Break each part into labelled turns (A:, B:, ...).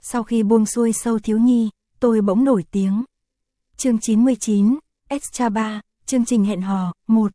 A: Sau khi buông xuôi Sâu thiếu nhi, tôi bỗng nổi tiếng. Chương 99, Extra 3, chương trình hẹn hò, 1.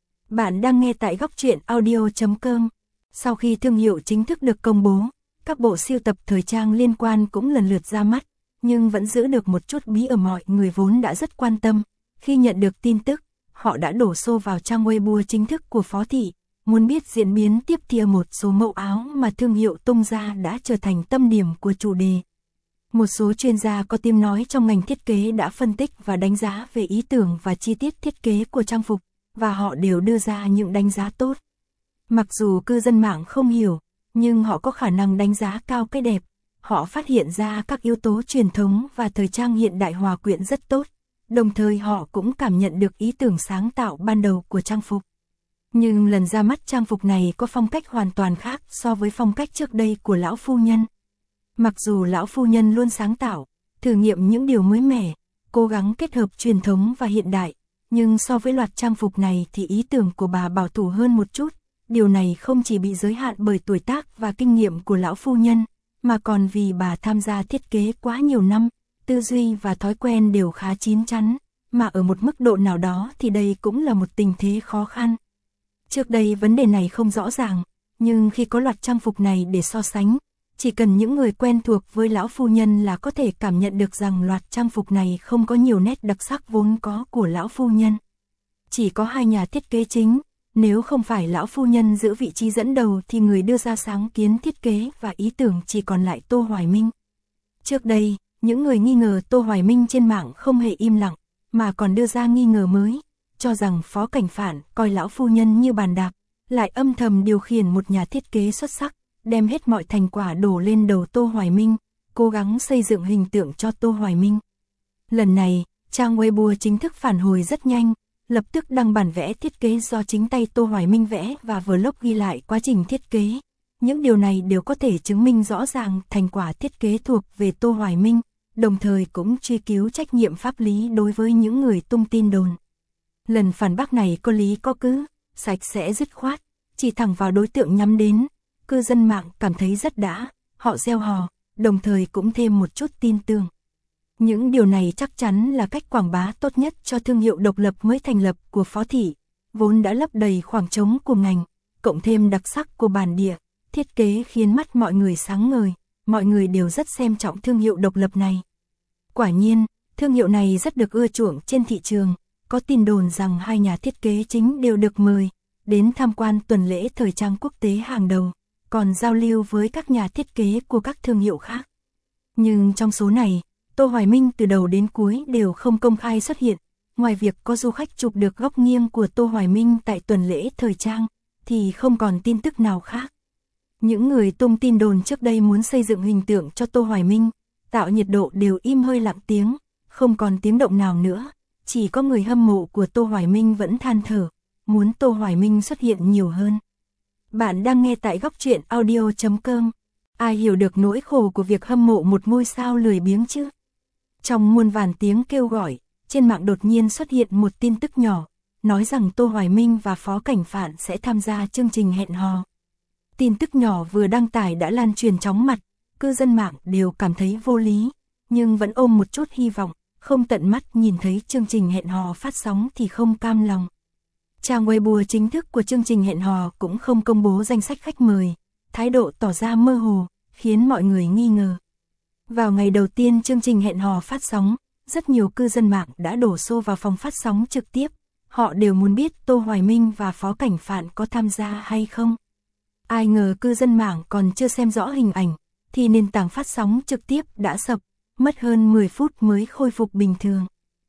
A: Bạn đang nghe tại góc truyện audio.com. Sau khi thương hiệu chính thức được công bố, các bộ sưu tập thời trang liên quan cũng lần lượt ra mắt, nhưng vẫn giữ được một chút bí ẩn. Mọi người vốn đã rất quan tâm. Khi nhận được tin tức, họ đã đổ xô vào trang Weibo chính thức của Phó Thị. Muốn biết diễn biến tiếp theo, một số mẫu áo mà thương hiệu tung ra đã trở thành tâm điểm của chủ đề. Một số chuyên gia có tiếng nói trong ngành thiết kế đã phân tích và đánh giá về ý tưởng và chi tiết thiết kế của trang phục, và họ đều đưa ra những đánh giá tốt. Mặc dù cư dân mạng không hiểu, nhưng họ có khả năng đánh giá cao cái đẹp. Họ phát hiện ra các yếu tố truyền thống và thời trang hiện đại hòa quyện rất tốt, đồng thời họ cũng cảm nhận được ý tưởng sáng tạo ban đầu của trang phục. Nhưng lần ra mắt trang phục này có phong cách hoàn toàn khác so với phong cách trước đây của lão phu nhân. Mặc dù lão phu nhân luôn sáng tạo, thử nghiệm những điều mới mẻ, cố gắng kết hợp truyền thống và hiện đại, nhưng so với loạt trang phục này thì ý tưởng của bà bảo thủ hơn một chút. Điều này không chỉ bị giới hạn bởi tuổi tác và kinh nghiệm của lão phu nhân, mà còn vì bà tham gia thiết kế quá nhiều năm, tư duy và thói quen đều khá chín chắn, mà ở một mức độ nào đó thì đây cũng là một tình thế khó khăn. Trước đây vấn đề này không rõ ràng, nhưng khi có loạt trang phục này để so sánh, chỉ cần những người quen thuộc với lão phu nhân là có thể cảm nhận được rằng loạt trang phục này không có nhiều nét đặc sắc vốn có của lão phu nhân. Chỉ có hai nhà thiết kế chính, nếu không phải lão phu nhân giữ vị trí dẫn đầu thì người đưa ra sáng kiến thiết kế và ý tưởng chỉ còn lại Tô Hoài Minh. Trước đây, những người nghi ngờ Tô Hoài Minh trên mạng không hề im lặng, mà còn đưa ra nghi ngờ mới, cho rằng Phó Cảnh Phạn coi lão phu nhân như bàn đạp, lại âm thầm điều khiển một nhà thiết kế xuất sắc, đem hết mọi thành quả đổ lên đầu Tô Hoài Minh, cố gắng xây dựng hình tượng cho Tô Hoài Minh. Lần này, trang Weibo chính thức phản hồi rất nhanh, lập tức đăng bản vẽ thiết kế do chính tay Tô Hoài Minh vẽ và vlog ghi lại quá trình thiết kế. Những điều này đều có thể chứng minh rõ ràng thành quả thiết kế thuộc về Tô Hoài Minh, đồng thời cũng truy cứu trách nhiệm pháp lý đối với những người tung tin đồn. Lần phản bác này có lý có cứ, sạch sẽ dứt khoát, chỉ thẳng vào đối tượng nhắm đến. Cư dân mạng cảm thấy rất đã, họ reo hò, đồng thời cũng thêm một chút tin tưởng. Những điều này chắc chắn là cách quảng bá tốt nhất cho thương hiệu độc lập mới thành lập của Phó Thị, vốn đã lấp đầy khoảng trống của ngành, cộng thêm đặc sắc của bản địa, thiết kế khiến mắt mọi người sáng ngời, mọi người đều rất xem trọng thương hiệu độc lập này. Quả nhiên, thương hiệu này rất được ưa chuộng trên thị trường, có tin đồn rằng hai nhà thiết kế chính đều được mời đến tham quan tuần lễ thời trang quốc tế hàng đầu, còn giao lưu với các nhà thiết kế của các thương hiệu khác. Nhưng trong số này, Tô Hoài Minh từ đầu đến cuối đều không công khai xuất hiện, ngoài việc có du khách chụp được góc nghiêng của Tô Hoài Minh tại tuần lễ thời trang, thì không còn tin tức nào khác. Những người tung tin đồn trước đây muốn xây dựng hình tượng cho Tô Hoài Minh, tạo nhiệt độ đều im hơi lặng tiếng, không còn tiếng động nào nữa, chỉ có người hâm mộ của Tô Hoài Minh vẫn than thở, muốn Tô Hoài Minh xuất hiện nhiều hơn. Bạn đang nghe tại góc truyện audio.com. Ai hiểu được nỗi khổ của việc hâm mộ một ngôi sao lười biếng chứ? Trong muôn vàn tiếng kêu gọi, trên mạng đột nhiên xuất hiện một tin tức nhỏ, nói rằng Tô Hoài Minh và Phó Cảnh Phạn sẽ tham gia chương trình hẹn hò. Tin tức nhỏ vừa đăng tải đã lan truyền chóng mặt, cư dân mạng đều cảm thấy vô lý, nhưng vẫn ôm một chút hy vọng, không tận mắt nhìn thấy chương trình hẹn hò phát sóng thì không cam lòng. Trang Weibo chính thức của chương trình hẹn hò cũng không công bố danh sách khách mời, thái độ tỏ ra mơ hồ, khiến mọi người nghi ngờ. Vào ngày đầu tiên chương trình hẹn hò phát sóng, rất nhiều cư dân mạng đã đổ xô vào phòng phát sóng trực tiếp, họ đều muốn biết Tô Hoài Minh và Phó Cảnh Phạn có tham gia hay không. Ai ngờ cư dân mạng còn chưa xem rõ hình ảnh, thì nền tảng phát sóng trực tiếp đã sập, mất hơn 10 phút mới khôi phục bình thường.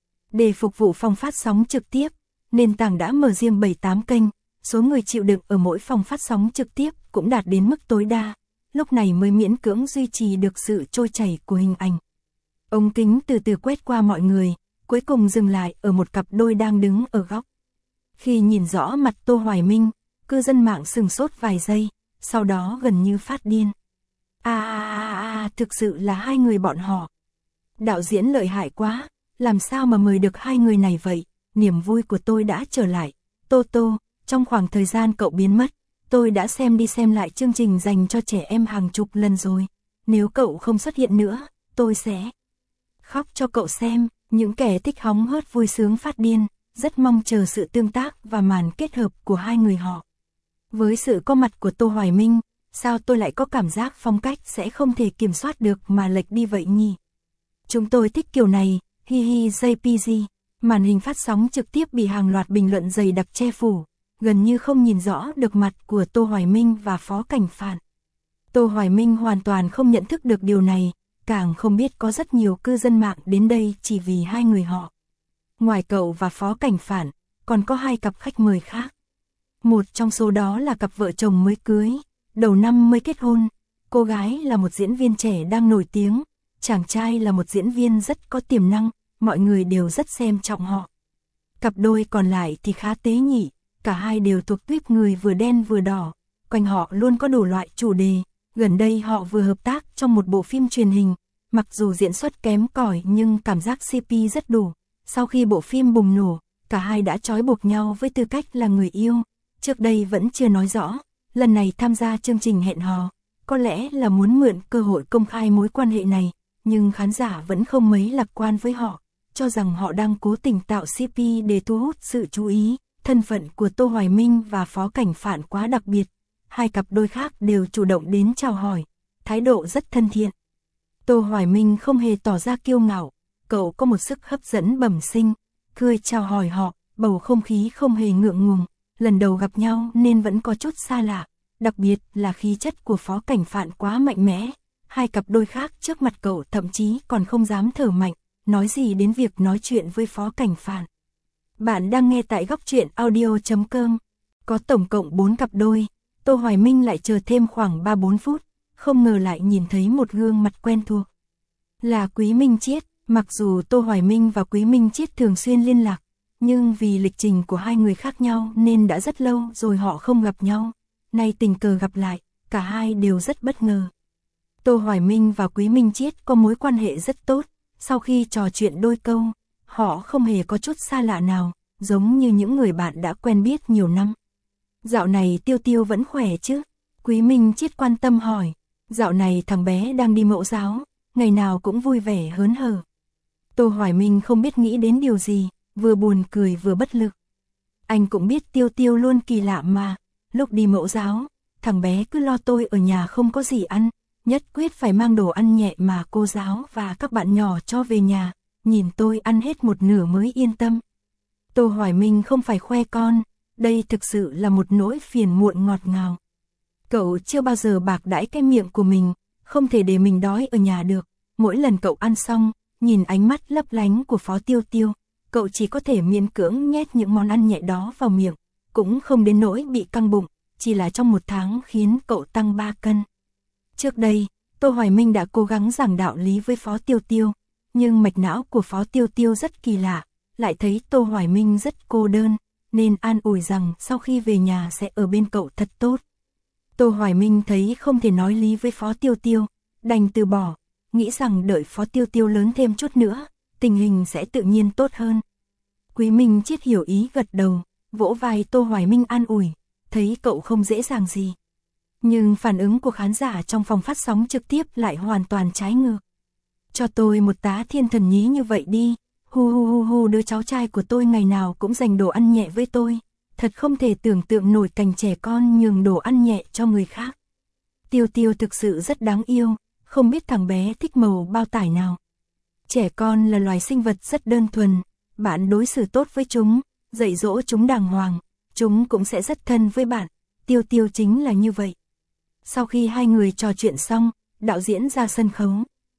A: Để phục vụ phòng phát sóng trực tiếp, nền tảng đã mở riêng 7-8 kênh, số người chịu đựng ở mỗi phòng phát sóng trực tiếp cũng đạt đến mức tối đa, lúc này mới miễn cưỡng duy trì được sự trôi chảy của hình ảnh. Ống kính từ từ quét qua mọi người, cuối cùng dừng lại ở một cặp đôi đang đứng ở góc. Khi nhìn rõ mặt Tô Hoài Minh, cư dân mạng sừng sốt vài giây, sau đó gần như phát điên. Thực sự là hai người bọn họ. Đạo diễn lợi hại quá, làm sao mà mời được hai người này vậy? Niềm vui của tôi đã trở lại. Tô Tô, trong khoảng thời gian cậu biến mất, tôi đã xem đi xem lại chương trình dành cho trẻ em hàng chục lần rồi. nếu cậu không xuất hiện nữa, tôi sẽ khóc cho cậu xem. Những kẻ thích hóng hớt vui sướng phát điên, rất mong chờ sự tương tác và màn kết hợp của hai người họ. Với sự có mặt của Tô Hoài Minh, sao tôi lại có cảm giác phong cách sẽ không thể kiểm soát được mà lệch đi vậy nhỉ? Chúng tôi thích kiểu này, hi hi JPG. Màn hình phát sóng trực tiếp bị hàng loạt bình luận dày đặc che phủ, gần như không nhìn rõ được mặt của Tô Hoài Minh và Phó Cảnh Phạn. Tô Hoài Minh hoàn toàn không nhận thức được điều này, càng không biết có rất nhiều cư dân mạng đến đây chỉ vì hai người họ. Ngoài cậu và Phó Cảnh Phạn, còn có hai cặp khách mời khác. Một trong số đó là cặp vợ chồng mới cưới, đầu năm mới kết hôn. Cô gái là một diễn viên trẻ đang nổi tiếng, chàng trai là một diễn viên rất có tiềm năng, mọi người đều rất xem trọng họ. Cặp đôi còn lại thì khá tế nhị, cả hai đều thuộc tuýp người vừa đen vừa đỏ, quanh họ luôn có đủ loại chủ đề. Gần đây họ vừa hợp tác trong một bộ phim truyền hình, mặc dù diễn xuất kém cỏi nhưng cảm giác CP rất đủ. Sau khi bộ phim bùng nổ, cả hai đã trói buộc nhau với tư cách là người yêu. Trước đây vẫn chưa nói rõ, lần này tham gia chương trình hẹn hò, có lẽ là muốn mượn cơ hội công khai mối quan hệ này, nhưng khán giả vẫn không mấy lạc quan với họ, cho rằng họ đang cố tình tạo CP để thu hút sự chú ý. Thân phận của Tô Hoài Minh và Phó Cảnh Phạn quá đặc biệt, hai cặp đôi khác đều chủ động đến chào hỏi, thái độ rất thân thiện. Tô Hoài Minh không hề tỏ ra kiêu ngạo, cậu có một sức hấp dẫn bẩm sinh, cười chào hỏi họ, bầu không khí không hề ngượng ngùng, lần đầu gặp nhau nên vẫn có chút xa lạ, đặc biệt là khí chất của Phó Cảnh Phạn quá mạnh mẽ, hai cặp đôi khác trước mặt cậu thậm chí còn không dám thở mạnh, nói gì đến việc nói chuyện với Phó Cảnh Phạn. Bạn đang nghe tại góc truyện audio.com, có tổng cộng 4 cặp đôi, Tô Hoài Minh lại chờ thêm khoảng 3-4 phút, không ngờ lại nhìn thấy một gương mặt quen thuộc. Là Quý Minh Chiết. Mặc dù Tô Hoài Minh và Quý Minh Chiết thường xuyên liên lạc, nhưng vì lịch trình của hai người khác nhau nên đã rất lâu rồi họ không gặp nhau. Nay tình cờ gặp lại, cả hai đều rất bất ngờ. Tô Hoài Minh và Quý Minh Chiết có mối quan hệ rất tốt, sau khi trò chuyện đôi câu, họ không hề có chút xa lạ nào, giống như những người bạn đã quen biết nhiều năm. Dạo này Tiêu Tiêu vẫn khỏe chứ? Quý Minh Chiết quan tâm hỏi. Dạo này thằng bé đang đi mẫu giáo, ngày nào cũng vui vẻ hớn hở. Tô Hoài Minh không biết nghĩ đến điều gì, vừa buồn cười vừa bất lực. Anh cũng biết Tiêu Tiêu luôn kỳ lạ mà, lúc đi mẫu giáo, thằng bé cứ lo tôi ở nhà không có gì ăn, nhất quyết phải mang đồ ăn nhẹ mà cô giáo và các bạn nhỏ cho về nhà, nhìn tôi ăn hết một nửa mới yên tâm. Tô Hoài Minh không phải khoe con, đây thực sự là một nỗi phiền muộn ngọt ngào. Cậu chưa bao giờ bạc đãi cái miệng của mình, không thể để mình đói ở nhà được, mỗi lần cậu ăn xong, nhìn ánh mắt lấp lánh của Phó Tiêu Tiêu, cậu chỉ có thể miễn cưỡng nhét những món ăn nhẹ đó vào miệng, cũng không đến nỗi bị căng bụng, chỉ là trong 1 tháng khiến cậu tăng 3 cân. Trước đây, Tô Hoài Minh đã cố gắng giảng đạo lý với Phó Tiêu Tiêu, nhưng mạch não của Phó Tiêu Tiêu rất kỳ lạ, lại thấy Tô Hoài Minh rất cô đơn, nên an ủi rằng sau khi về nhà sẽ ở bên cậu thật tốt. Tô Hoài Minh thấy không thể nói lý với Phó Tiêu Tiêu, đành từ bỏ, nghĩ rằng đợi Phó Tiêu Tiêu lớn thêm chút nữa, tình hình sẽ tự nhiên tốt hơn. Quý Minh Chiết hiểu ý gật đầu, vỗ vai Tô Hoài Minh an ủi, thấy cậu không dễ dàng gì. Nhưng phản ứng của khán giả trong phòng phát sóng trực tiếp lại hoàn toàn trái ngược. Cho tôi một tá thiên thần nhí như vậy đi, hu hu hu hu, đứa cháu trai của tôi ngày nào cũng dành đồ ăn nhẹ với tôi. Thật không thể tưởng tượng nổi cảnh trẻ con nhường đồ ăn nhẹ cho người khác. Tiêu Tiêu thực sự rất đáng yêu, không biết thằng bé thích màu bao tải nào. Trẻ con là loài sinh vật rất đơn thuần, bạn đối xử tốt với chúng, dạy dỗ chúng đàng hoàng, chúng cũng sẽ rất thân với bạn. Tiêu Tiêu chính là như vậy. Sau khi hai người trò chuyện xong, đạo diễn ra sân khấu.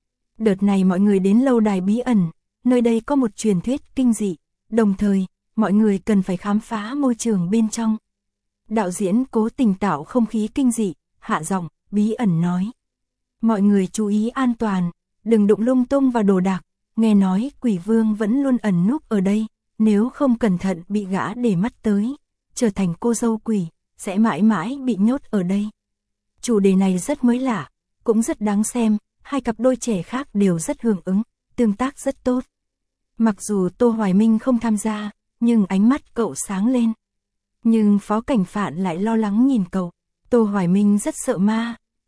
A: Đợt này mọi người đến lâu đài bí ẩn, nơi đây có một truyền thuyết kinh dị, đồng thời, mọi người cần phải khám phá môi trường bên trong. Đạo diễn cố tình tạo không khí kinh dị, hạ giọng, bí ẩn nói. Mọi người chú ý an toàn, đừng đụng lung tung vào đồ đạc, nghe nói quỷ vương vẫn luôn ẩn núp ở đây, nếu không cẩn thận bị gã để mắt tới, trở thành cô dâu quỷ, sẽ mãi mãi bị nhốt ở đây. Chủ đề này rất mới lạ, cũng rất đáng xem, hai cặp đôi trẻ khác đều rất hưởng ứng, tương tác rất tốt. Mặc dù Tô Hoài Minh không tham gia, nhưng ánh mắt cậu sáng lên. Nhưng Phó Cảnh Phạn lại lo lắng nhìn cậu. Tô Hoài Minh rất sợ ma,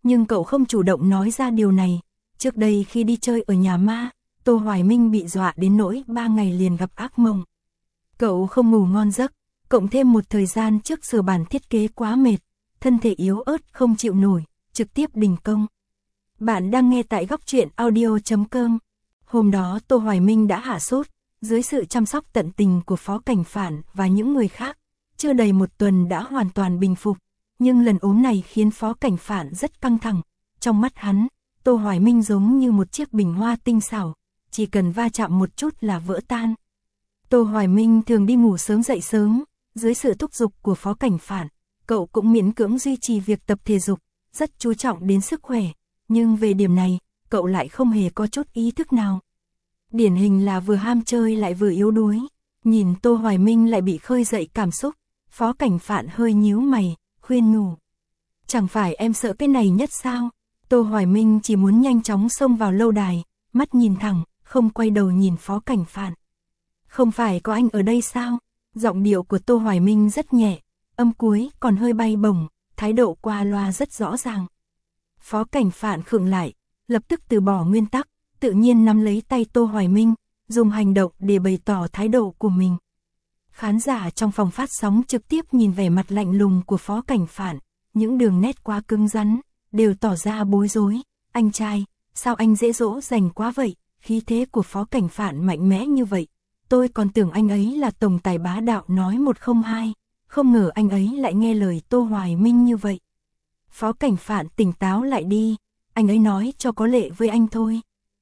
A: nhưng cậu không chủ động nói ra điều này. Trước đây khi đi chơi ở nhà ma, Tô Hoài Minh bị dọa đến nỗi 3 ngày liền gặp ác mộng. Cậu không ngủ ngon giấc, cộng thêm một thời gian trước sửa bản thiết kế quá mệt, thân thể yếu ớt không chịu nổi, trực tiếp đình công. Bạn đang nghe tại góc truyện audio.com. Hôm đó Tô Hoài Minh đã hạ sốt, dưới sự chăm sóc tận tình của Phó Cảnh Phản và những người khác, chưa đầy một tuần đã hoàn toàn bình phục. Nhưng lần ốm này khiến Phó Cảnh Phản rất căng thẳng. Trong mắt hắn, Tô Hoài Minh giống như một chiếc bình hoa tinh xảo, chỉ cần va chạm một chút là vỡ tan. Tô Hoài Minh thường đi ngủ sớm dậy sớm, dưới sự thúc giục của Phó Cảnh Phản, cậu cũng miễn cưỡng duy trì việc tập thể dục, rất chú trọng đến sức khỏe, nhưng về điểm này, cậu lại không hề có chút ý thức nào. Điển hình là vừa ham chơi lại vừa yếu đuối. Nhìn Tô Hoài Minh lại bị khơi dậy cảm xúc, Phó Cảnh Phản hơi nhíu mày, khuyên nhủ. Chẳng phải em sợ cái này nhất sao? Tô Hoài Minh chỉ muốn nhanh chóng xông vào lâu đài, mắt nhìn thẳng, không quay đầu nhìn Phó Cảnh Phản. Không phải có anh ở đây sao? Giọng điệu của Tô Hoài Minh rất nhẹ, âm cuối còn hơi bay bổng, thái độ qua loa rất rõ ràng. Phó Cảnh Phản khựng lại, lập tức từ bỏ nguyên tắc, tự nhiên nắm lấy tay Tô Hoài Minh, dùng hành động để bày tỏ thái độ của mình. Khán giả trong phòng phát sóng trực tiếp nhìn vẻ mặt lạnh lùng của Phó Cảnh Phản, những đường nét quá cứng rắn, đều tỏ ra bối rối. Anh trai, sao anh dễ dỗ dành quá vậy? Khí thế của Phó Cảnh Phản mạnh mẽ như vậy. Tôi còn tưởng anh ấy là tổng tài bá đạo nói 102, không ngờ anh ấy lại nghe lời Tô Hoài Minh như vậy. Phó Cảnh Phản tỉnh táo lại đi, anh ấy nói cho có lệ với anh thôi.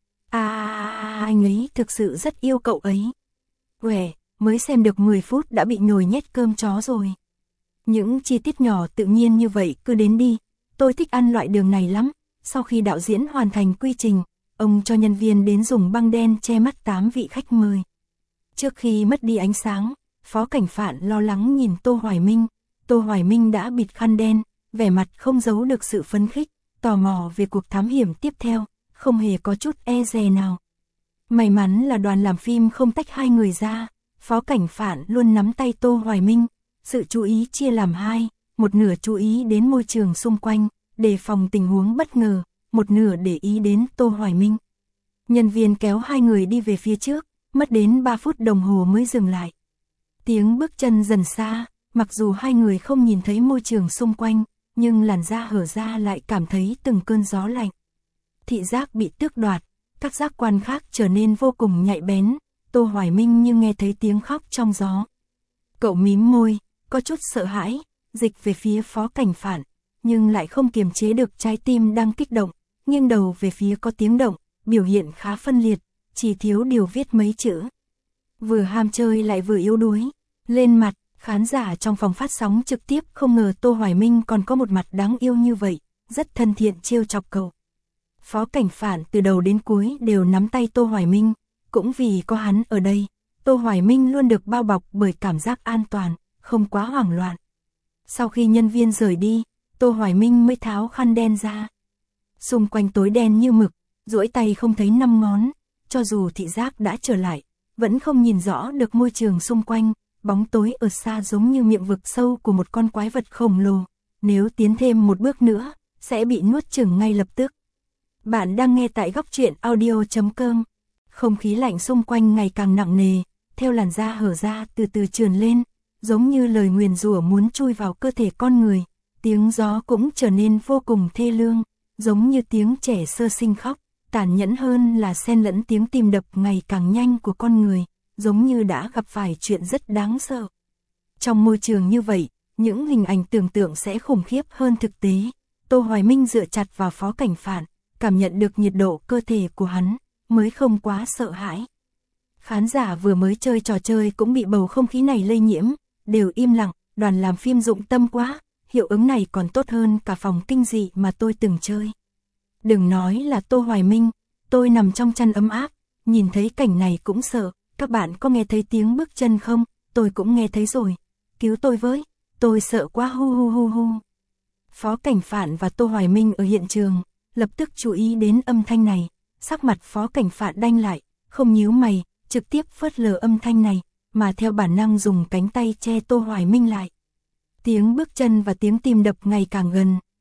A: Anh ấy thực sự rất yêu cậu ấy. Quẻ, mới xem được 10 phút đã bị nhồi nhét cơm chó rồi. Những chi tiết nhỏ tự nhiên như vậy cứ đến đi, tôi thích ăn loại đường này lắm. Sau khi đạo diễn hoàn thành quy trình, ông cho nhân viên đến dùng băng đen che mắt 8 vị khách mời. Trước khi mất đi ánh sáng, Phó Cảnh Phản lo lắng nhìn Tô Hoài Minh. Tô Hoài Minh đã bịt khăn đen, vẻ mặt không giấu được sự phấn khích, tò mò về cuộc thám hiểm tiếp theo, không hề có chút e dè nào. May mắn là đoàn làm phim không tách hai người ra, Phó Cảnh Phản luôn nắm tay Tô Hoài Minh, sự chú ý chia làm hai, một nửa chú ý đến môi trường xung quanh, đề phòng tình huống bất ngờ, một nửa để ý đến Tô Hoài Minh. Nhân viên kéo hai người đi về phía trước, mất đến 3 phút đồng hồ mới dừng lại. Tiếng bước chân dần xa, mặc dù hai người không nhìn thấy môi trường xung quanh, nhưng làn da hở ra lại cảm thấy từng cơn gió lạnh. Thị giác bị tước đoạt, các giác quan khác trở nên vô cùng nhạy bén. Tô Hoài Minh như nghe thấy tiếng khóc trong gió. Cậu mím môi, có chút sợ hãi, dịch về phía Phó Cảnh Phản, nhưng lại không kiềm chế được trái tim đang kích động, nghiêng đầu về phía có tiếng động, biểu hiện khá phân liệt, chỉ thiếu điều viết mấy chữ. Vừa ham chơi lại vừa yếu đuối. Lên mặt, khán giả trong phòng phát sóng trực tiếp không ngờ Tô Hoài Minh còn có một mặt đáng yêu như vậy, rất thân thiện trêu chọc cậu. Phó Cảnh Phản từ đầu đến cuối đều nắm tay Tô Hoài Minh, cũng vì có hắn ở đây, Tô Hoài Minh luôn được bao bọc bởi cảm giác an toàn, không quá hoảng loạn. Sau khi nhân viên rời đi, Tô Hoài Minh mới tháo khăn đen ra. Xung quanh tối đen như mực, duỗi tay không thấy 5 ngón, cho dù thị giác đã trở lại, vẫn không nhìn rõ được môi trường xung quanh, bóng tối ở xa giống như miệng vực sâu của một con quái vật khổng lồ, nếu tiến thêm một bước nữa, sẽ bị nuốt chửng ngay lập tức. Bạn đang nghe tại góc truyện audio.com. Không khí lạnh xung quanh ngày càng nặng nề, theo làn da hở ra từ từ trườn lên, giống như lời nguyền rủa muốn chui vào cơ thể con người. Tiếng gió cũng trở nên vô cùng thê lương, giống như tiếng trẻ sơ sinh khóc, tàn nhẫn hơn là xen lẫn tiếng tim đập ngày càng nhanh của con người, giống như đã gặp phải chuyện rất đáng sợ. Trong môi trường như vậy, những hình ảnh tưởng tượng sẽ khủng khiếp hơn thực tế. Tô Hoài Minh dựa chặt vào Phó Cảnh Phản, cảm nhận được nhiệt độ cơ thể của hắn, mới không quá sợ hãi. Khán giả vừa mới chơi trò chơi cũng bị bầu không khí này lây nhiễm, đều im lặng, đoàn làm phim dụng tâm quá, hiệu ứng này còn tốt hơn cả phòng kinh dị mà tôi từng chơi. Đừng nói là Tô Hoài Minh, tôi nằm trong chăn ấm áp, nhìn thấy cảnh này cũng sợ. Các bạn có nghe thấy tiếng bước chân không? Tôi cũng nghe thấy rồi. Cứu tôi với, tôi sợ quá hu hu hu hu. Phó Cảnh Phản và Tô Hoài Minh ở hiện trường, lập tức chú ý đến âm thanh này. Sắc mặt Phó Cảnh Phản đanh lại, không nhíu mày, trực tiếp phớt lờ âm thanh này, mà theo bản năng dùng cánh tay che Tô Hoài Minh lại. Tiếng bước chân và tiếng tim đập ngày càng gần,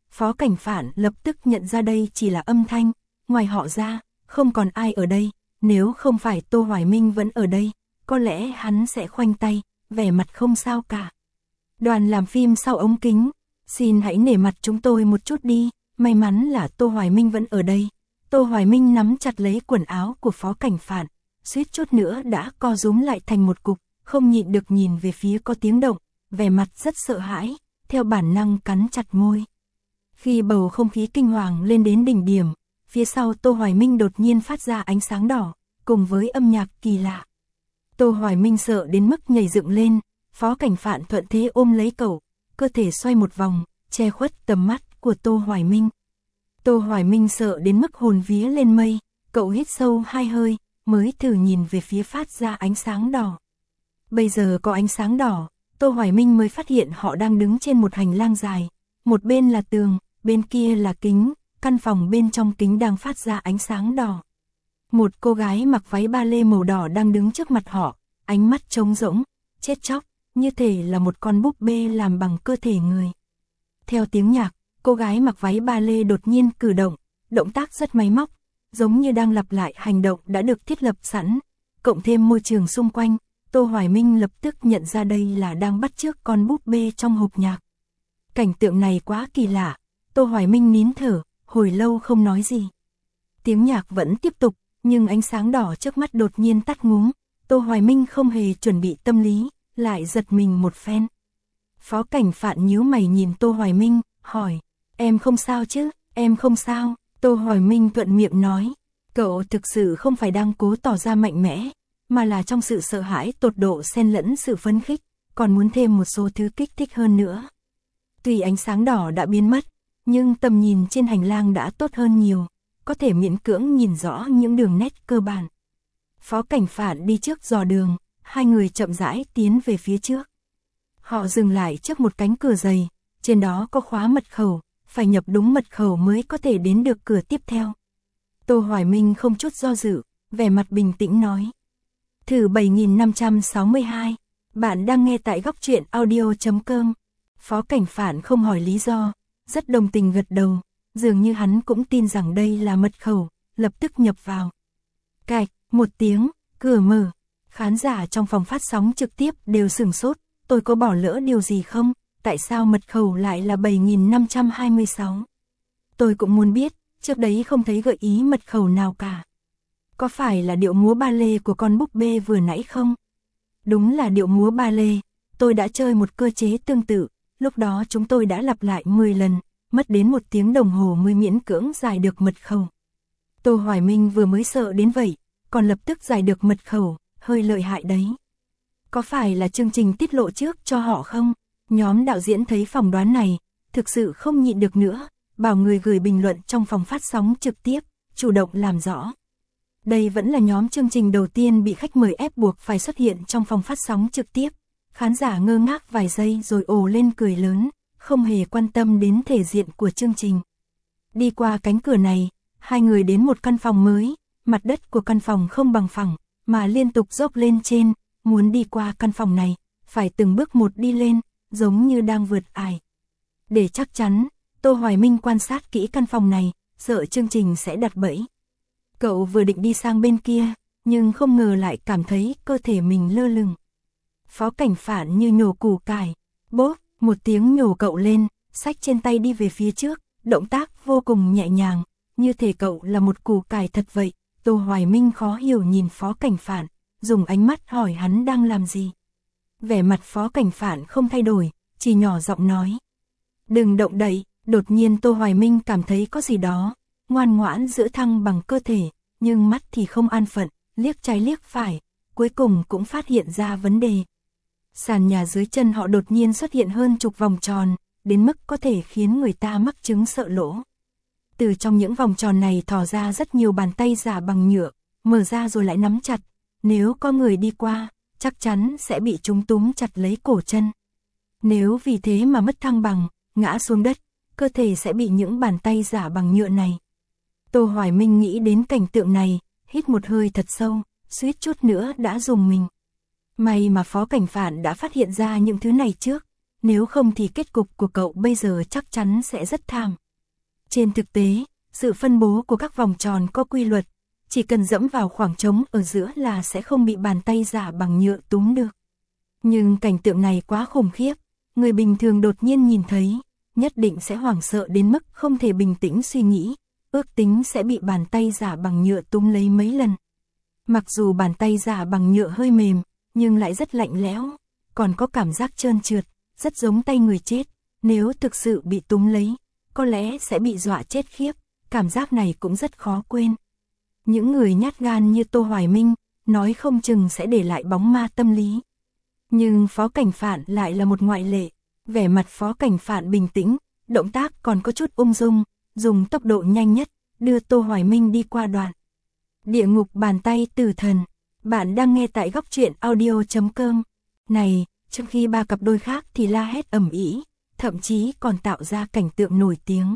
A: Phó Cảnh Phạn lập tức nhận ra đây chỉ là âm thanh, ngoài họ ra, không còn ai ở đây, nếu không phải Tô Hoài Minh vẫn ở đây, có lẽ hắn sẽ khoanh tay, vẻ mặt không sao cả. Đoàn làm phim sau ống kính, xin hãy nể mặt chúng tôi một chút đi, may mắn là Tô Hoài Minh vẫn ở đây. Tô Hoài Minh nắm chặt lấy quần áo của Phó Cảnh Phạn, suýt chút nữa đã co rúm lại thành một cục, không nhịn được nhìn về phía có tiếng động, vẻ mặt rất sợ hãi, theo bản năng cắn chặt môi. Khi bầu không khí kinh hoàng lên đến đỉnh điểm, phía sau Tô Hoài Minh đột nhiên phát ra ánh sáng đỏ, cùng với âm nhạc kỳ lạ. Tô Hoài Minh sợ đến mức nhảy dựng lên, Phó Cảnh Phạn thuận thế ôm lấy cậu, cơ thể xoay một vòng, che khuất tầm mắt của Tô Hoài Minh. Tô Hoài Minh sợ đến mức hồn vía lên mây, cậu hít sâu 2 hơi, mới thử nhìn về phía phát ra ánh sáng đỏ. Bây giờ có ánh sáng đỏ, Tô Hoài Minh mới phát hiện họ đang đứng trên một hành lang dài, một bên là tường, bên kia là kính, căn phòng bên trong kính đang phát ra ánh sáng đỏ. Một cô gái mặc váy ba lê màu đỏ đang đứng trước mặt họ, ánh mắt trống rỗng, chết chóc, như thể là một con búp bê làm bằng cơ thể người. Theo tiếng nhạc, cô gái mặc váy ba lê đột nhiên cử động, động tác rất máy móc, giống như đang lặp lại hành động đã được thiết lập sẵn, cộng thêm môi trường xung quanh, Tô Hoài Minh lập tức nhận ra đây là đang bắt chước con búp bê trong hộp nhạc. Cảnh tượng này quá kỳ lạ, Tô Hoài Minh nín thở, hồi lâu không nói gì. Tiếng nhạc vẫn tiếp tục, nhưng ánh sáng đỏ trước mắt đột nhiên tắt ngúm, Tô Hoài Minh không hề chuẩn bị tâm lý, lại giật mình một phen. Phó Cảnh Phạn nhíu mày nhìn Tô Hoài Minh, hỏi, em không sao chứ, em không sao, Tô Hoài Minh thuận miệng nói, cậu thực sự không phải đang cố tỏ ra mạnh mẽ, mà là trong sự sợ hãi tột độ xen lẫn sự phấn khích, còn muốn thêm một số thứ kích thích hơn nữa. Tuy ánh sáng đỏ đã biến mất, nhưng tầm nhìn trên hành lang đã tốt hơn nhiều, có thể miễn cưỡng nhìn rõ những đường nét cơ bản. Phó Cảnh Phạn đi trước dò đường, hai người chậm rãi tiến về phía trước. Họ dừng lại trước một cánh cửa dày, trên đó có khóa mật khẩu, phải nhập đúng mật khẩu mới có thể đến được cửa tiếp theo. Tô Hoài Minh không chút do dự, vẻ mặt bình tĩnh nói. Thử 7562, bạn đang nghe tại góc truyện audio.com. Phó Cảnh Phạn không hỏi lý do, rất đồng tình gật đầu, dường như hắn cũng tin rằng đây là mật khẩu, lập tức nhập vào. Cạch, một tiếng, cửa mở, khán giả trong phòng phát sóng trực tiếp đều sửng sốt, tôi có bỏ lỡ điều gì không? Tại sao mật khẩu lại là 7526? Tôi cũng muốn biết, trước đấy không thấy gợi ý mật khẩu nào cả. Có phải là điệu múa ba lê của con búp bê vừa nãy không? Đúng là điệu múa ba lê, tôi đã chơi một cơ chế tương tự, lúc đó chúng tôi đã lặp lại 10 lần, mất đến 1 tiếng đồng hồ mới miễn cưỡng giải được mật khẩu. Tô Hoài Minh vừa mới sợ đến vậy, còn lập tức giải được mật khẩu, hơi lợi hại đấy. Có phải là chương trình tiết lộ trước cho họ không? Nhóm đạo diễn thấy phỏng đoán này, thực sự không nhịn được nữa, bảo người gửi bình luận trong phòng phát sóng trực tiếp, chủ động làm rõ. Đây vẫn là nhóm chương trình đầu tiên bị khách mời ép buộc phải xuất hiện trong phòng phát sóng trực tiếp. Khán giả ngơ ngác vài giây rồi ồ lên cười lớn, không hề quan tâm đến thể diện của chương trình. Đi qua cánh cửa này, hai người đến một căn phòng mới, mặt đất của căn phòng không bằng phẳng, mà liên tục dốc lên trên, muốn đi qua căn phòng này, phải từng bước một đi lên, giống như đang vượt ải. Để chắc chắn, Tô Hoài Minh quan sát kỹ căn phòng này, sợ chương trình sẽ đặt bẫy. Cậu vừa định đi sang bên kia, nhưng không ngờ lại cảm thấy cơ thể mình lơ lửng. Phó Cảnh Phạn như nhổ củ cải, bốp, một tiếng nhổ cậu lên, xách trên tay đi về phía trước, động tác vô cùng nhẹ nhàng, như thể cậu là một củ cải thật vậy. Tô Hoài Minh khó hiểu nhìn Phó Cảnh Phạn, dùng ánh mắt hỏi hắn đang làm gì. Vẻ mặt Phó Cảnh Phạn không thay đổi, chỉ nhỏ giọng nói. Đừng động đậy, đột nhiên Tô Hoài Minh cảm thấy có gì đó, ngoan ngoãn giữ thăng bằng cơ thể, nhưng mắt thì không an phận, liếc trái liếc phải, cuối cùng cũng phát hiện ra vấn đề. Sàn nhà dưới chân họ đột nhiên xuất hiện hơn chục vòng tròn, đến mức có thể khiến người ta mắc chứng sợ lỗ. Từ trong những vòng tròn này thò ra rất nhiều bàn tay giả bằng nhựa, mở ra rồi lại nắm chặt, nếu có người đi qua, chắc chắn sẽ bị chúng túm chặt lấy cổ chân. Nếu vì thế mà mất thăng bằng, ngã xuống đất, cơ thể sẽ bị những bàn tay giả bằng nhựa này. Tô Hoài Minh nghĩ đến cảnh tượng này, hít một hơi thật sâu, suýt chút nữa đã rùng mình. May mà Phó Cảnh Phạn đã phát hiện ra những thứ này trước, nếu không thì kết cục của cậu bây giờ chắc chắn sẽ rất thảm. Trên thực tế, sự phân bố của các vòng tròn có quy luật, chỉ cần dẫm vào khoảng trống ở giữa là sẽ không bị bàn tay giả bằng nhựa túm được. Nhưng cảnh tượng này quá khủng khiếp, người bình thường đột nhiên nhìn thấy, nhất định sẽ hoảng sợ đến mức không thể bình tĩnh suy nghĩ, ước tính sẽ bị bàn tay giả bằng nhựa túm lấy mấy lần. Mặc dù bàn tay giả bằng nhựa hơi mềm, nhưng lại rất lạnh lẽo, còn có cảm giác trơn trượt, rất giống tay người chết, nếu thực sự bị túm lấy, có lẽ sẽ bị dọa chết khiếp, cảm giác này cũng rất khó quên. Những người nhát gan như Tô Hoài Minh, nói không chừng sẽ để lại bóng ma tâm lý. Nhưng Phó Cảnh Phạn lại là một ngoại lệ, vẻ mặt Phó Cảnh Phạn bình tĩnh, động tác còn có chút ung dung, dùng tốc độ nhanh nhất, đưa Tô Hoài Minh đi qua đoạn. Địa ngục bàn tay tử thần, bạn đang nghe tại góc truyện audio.com. Này, trong khi ba cặp đôi khác thì la hét ầm ĩ, thậm chí còn tạo ra cảnh tượng nổi tiếng.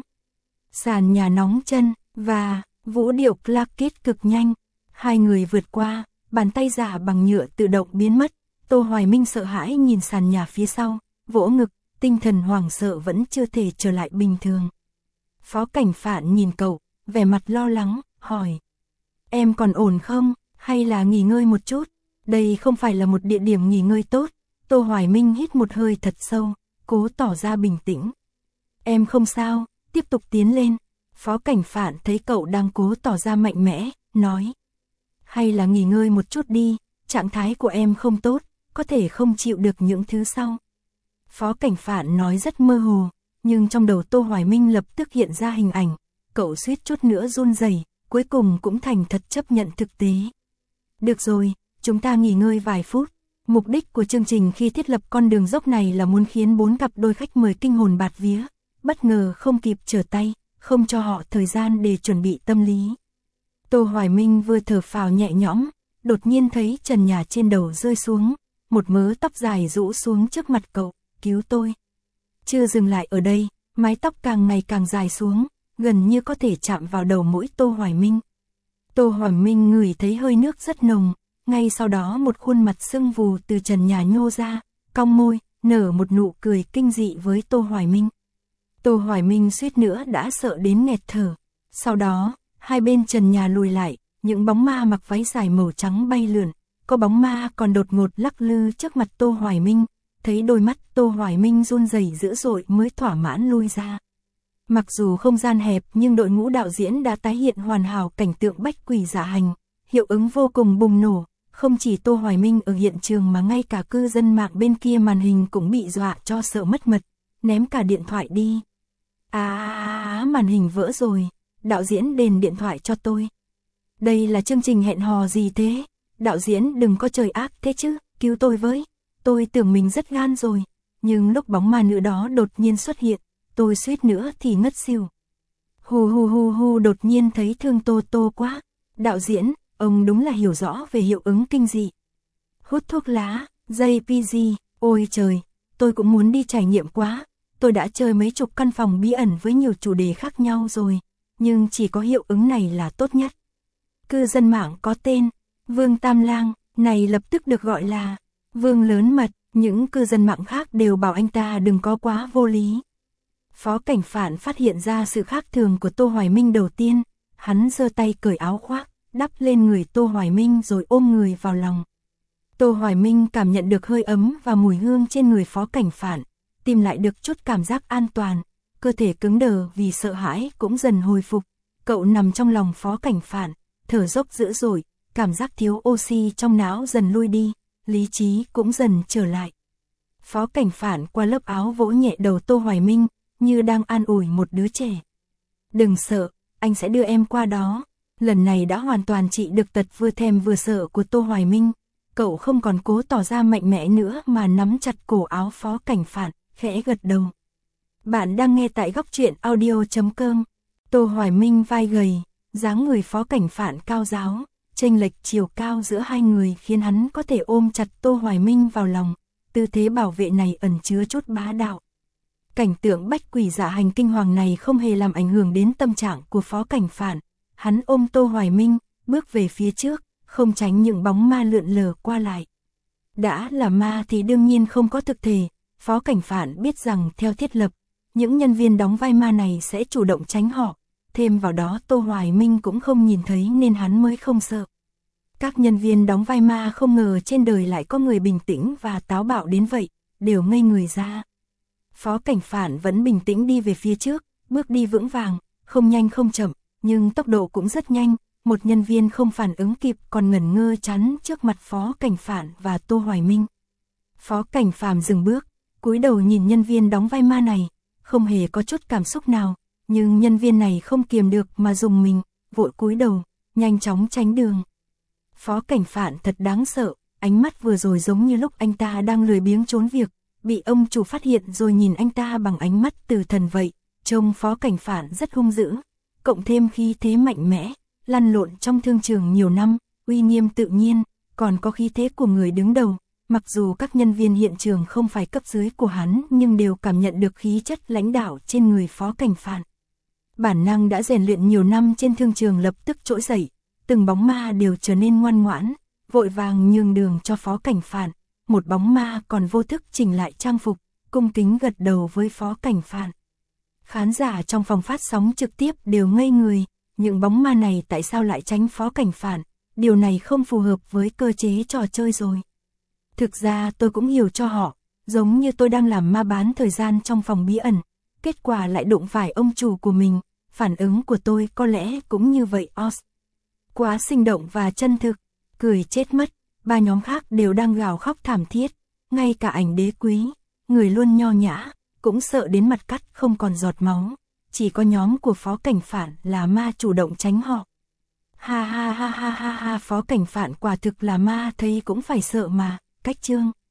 A: Sàn nhà nóng chân, và vũ điệu clacket cực nhanh, hai người vượt qua, bàn tay giả bằng nhựa tự động biến mất. Tô Hoài Minh sợ hãi nhìn sàn nhà phía sau, vỗ ngực, tinh thần hoảng sợ vẫn chưa thể trở lại bình thường. Phó Cảnh Phạn nhìn cậu, vẻ mặt lo lắng, hỏi: em còn ổn không, hay là nghỉ ngơi một chút? Đây không phải là một địa điểm nghỉ ngơi tốt. Tô Hoài Minh hít một hơi thật sâu, cố tỏ ra bình tĩnh. Em không sao, tiếp tục tiến lên. Phó Cảnh Phạn thấy cậu đang cố tỏ ra mạnh mẽ, nói: hay là nghỉ ngơi một chút đi, trạng thái của em không tốt, có thể không chịu được những thứ sau. Phó Cảnh Phạn nói rất mơ hồ, nhưng trong đầu Tô Hoài Minh lập tức hiện ra hình ảnh, cậu suýt chút nữa run rẩy, cuối cùng cũng thành thật chấp nhận thực tế. Được rồi, chúng ta nghỉ ngơi vài phút. Mục đích của chương trình khi thiết lập con đường dốc này là muốn khiến 4 cặp đôi khách mời kinh hồn bạt vía, bất ngờ không kịp trở tay, không cho họ thời gian để chuẩn bị tâm lý. Tô Hoài Minh vừa thở phào nhẹ nhõm, đột nhiên thấy trần nhà trên đầu rơi xuống, một mớ tóc dài rũ xuống trước mặt cậu, cứu tôi. Chưa dừng lại ở đây, mái tóc càng ngày càng dài xuống, gần như có thể chạm vào đầu mũi Tô Hoài Minh. Tô Hoài Minh ngửi thấy hơi nước rất nồng, ngay sau đó một khuôn mặt sưng vù từ trần nhà nhô ra, cong môi, nở một nụ cười kinh dị với Tô Hoài Minh. Tô Hoài Minh suýt nữa đã sợ đến nghẹt thở. Sau đó, hai bên trần nhà lùi lại, những bóng ma mặc váy dài màu trắng bay lượn, có bóng ma còn đột ngột lắc lư trước mặt Tô Hoài Minh, thấy đôi mắt Tô Hoài Minh run rẩy dữ dội mới thỏa mãn lui ra. Mặc dù không gian hẹp nhưng đội ngũ đạo diễn đã tái hiện hoàn hảo cảnh tượng bách quỷ dạ hành, hiệu ứng vô cùng bùng nổ, không chỉ Tô Hoài Minh ở hiện trường mà ngay cả cư dân mạng bên kia màn hình cũng bị dọa cho sợ mất mật, ném cả điện thoại đi. Màn hình vỡ rồi, đạo diễn đền điện thoại cho tôi. Đây là chương trình hẹn hò gì thế? Đạo diễn đừng có trời ác thế chứ, cứu tôi với. Tôi tưởng mình rất gan rồi, nhưng lúc bóng ma nữ đó đột nhiên xuất hiện, tôi suýt nữa thì ngất xỉu. Hu đột nhiên thấy thương Tô Tô quá. Đạo diễn, ông đúng là hiểu rõ về hiệu ứng kinh dị. Hút thuốc lá, JPG, ôi trời, tôi cũng muốn đi trải nghiệm quá. Tôi đã chơi mấy chục căn phòng bí ẩn với nhiều chủ đề khác nhau rồi, nhưng chỉ có hiệu ứng này là tốt nhất. Cư dân mạng có tên Vương Tam Lang, này lập tức được gọi là Vương lớn mật, những cư dân mạng khác đều bảo anh ta đừng có quá vô lý. Phó Cảnh Phạn phát hiện ra sự khác thường của Tô Hoài Minh đầu tiên, hắn giơ tay cởi áo khoác, đắp lên người Tô Hoài Minh rồi ôm người vào lòng. Tô Hoài Minh cảm nhận được hơi ấm và mùi hương trên người Phó Cảnh Phạn, tìm lại được chút cảm giác an toàn, cơ thể cứng đờ vì sợ hãi cũng dần hồi phục. Cậu nằm trong lòng Phó Cảnh Phạn, thở dốc dữ dội, cảm giác thiếu oxy trong não dần lui đi, lý trí cũng dần trở lại. Phó Cảnh Phạn qua lớp áo vỗ nhẹ đầu Tô Hoài Minh, như đang an ủi một đứa trẻ. Đừng sợ, anh sẽ đưa em qua đó. Lần này đã hoàn toàn trị được tật vừa thèm vừa sợ của Tô Hoài Minh. Cậu không còn cố tỏ ra mạnh mẽ nữa mà nắm chặt cổ áo Phó Cảnh Phạn, khẽ gật đầu. Bạn đang nghe tại góc truyện audio.com. Tô Hoài Minh vai gầy, dáng người Phó Cảnh Phạn cao ráo, chênh lệch chiều cao giữa hai người khiến hắn có thể ôm chặt Tô Hoài Minh vào lòng. Tư thế bảo vệ này ẩn chứa chút bá đạo. Cảnh tượng bách quỷ dạ hành kinh hoàng này không hề làm ảnh hưởng đến tâm trạng của Phó Cảnh Phạn. Hắn ôm Tô Hoài Minh, bước về phía trước, không tránh những bóng ma lượn lờ qua lại. Đã là ma thì đương nhiên không có thực thể. Phó Cảnh Phạn biết rằng theo thiết lập, những nhân viên đóng vai ma này sẽ chủ động tránh họ, thêm vào đó Tô Hoài Minh cũng không nhìn thấy nên hắn mới không sợ. Các nhân viên đóng vai ma không ngờ trên đời lại có người bình tĩnh và táo bạo đến vậy, đều ngây người ra. Phó Cảnh Phạn vẫn bình tĩnh đi về phía trước, bước đi vững vàng, không nhanh không chậm, nhưng tốc độ cũng rất nhanh. Một nhân viên không phản ứng kịp còn ngẩn ngơ chắn trước mặt Phó Cảnh Phạn và Tô Hoài Minh. Phó Cảnh Phàm dừng bước, cúi đầu nhìn nhân viên đóng vai ma này, không hề có chút cảm xúc nào, nhưng nhân viên này không kiềm được mà rùng mình, vội cúi đầu, nhanh chóng tránh đường. Phó Cảnh Phạn thật đáng sợ, ánh mắt vừa rồi giống như lúc anh ta đang lười biếng trốn việc, bị ông chủ phát hiện rồi nhìn anh ta bằng ánh mắt từ thần vậy, trông Phó Cảnh Phạn rất hung dữ, cộng thêm khí thế mạnh mẽ, lăn lộn trong thương trường nhiều năm, uy nghiêm tự nhiên, còn có khí thế của người đứng đầu. Mặc dù các nhân viên hiện trường không phải cấp dưới của hắn nhưng đều cảm nhận được khí chất lãnh đạo trên người Phó Cảnh Phạn. Bản năng đã rèn luyện nhiều năm trên thương trường lập tức trỗi dậy, từng bóng ma đều trở nên ngoan ngoãn, vội vàng nhường đường cho Phó Cảnh Phạn. Một bóng ma còn vô thức chỉnh lại trang phục, cung kính gật đầu với Phó Cảnh Phạn. Khán giả trong phòng phát sóng trực tiếp đều ngây người, những bóng ma này tại sao lại tránh Phó Cảnh Phạn, điều này không phù hợp với cơ chế trò chơi rồi. Thực ra tôi cũng hiểu cho họ, giống như tôi đang làm ma bán thời gian trong phòng bí ẩn, kết quả lại đụng phải ông chủ của mình, phản ứng của tôi có lẽ cũng như vậy Oz. Quá sinh động và chân thực, cười chết mất, ba nhóm khác đều đang gào khóc thảm thiết, ngay cả ảnh đế quý, người luôn nho nhã, cũng sợ đến mặt cắt không còn giọt máu, chỉ có nhóm của Phó Cảnh Phạn là ma chủ động tránh họ. Ha ha ha ha ha ha, Phó Cảnh Phạn quả thực là ma thấy cũng phải sợ mà, cách chương.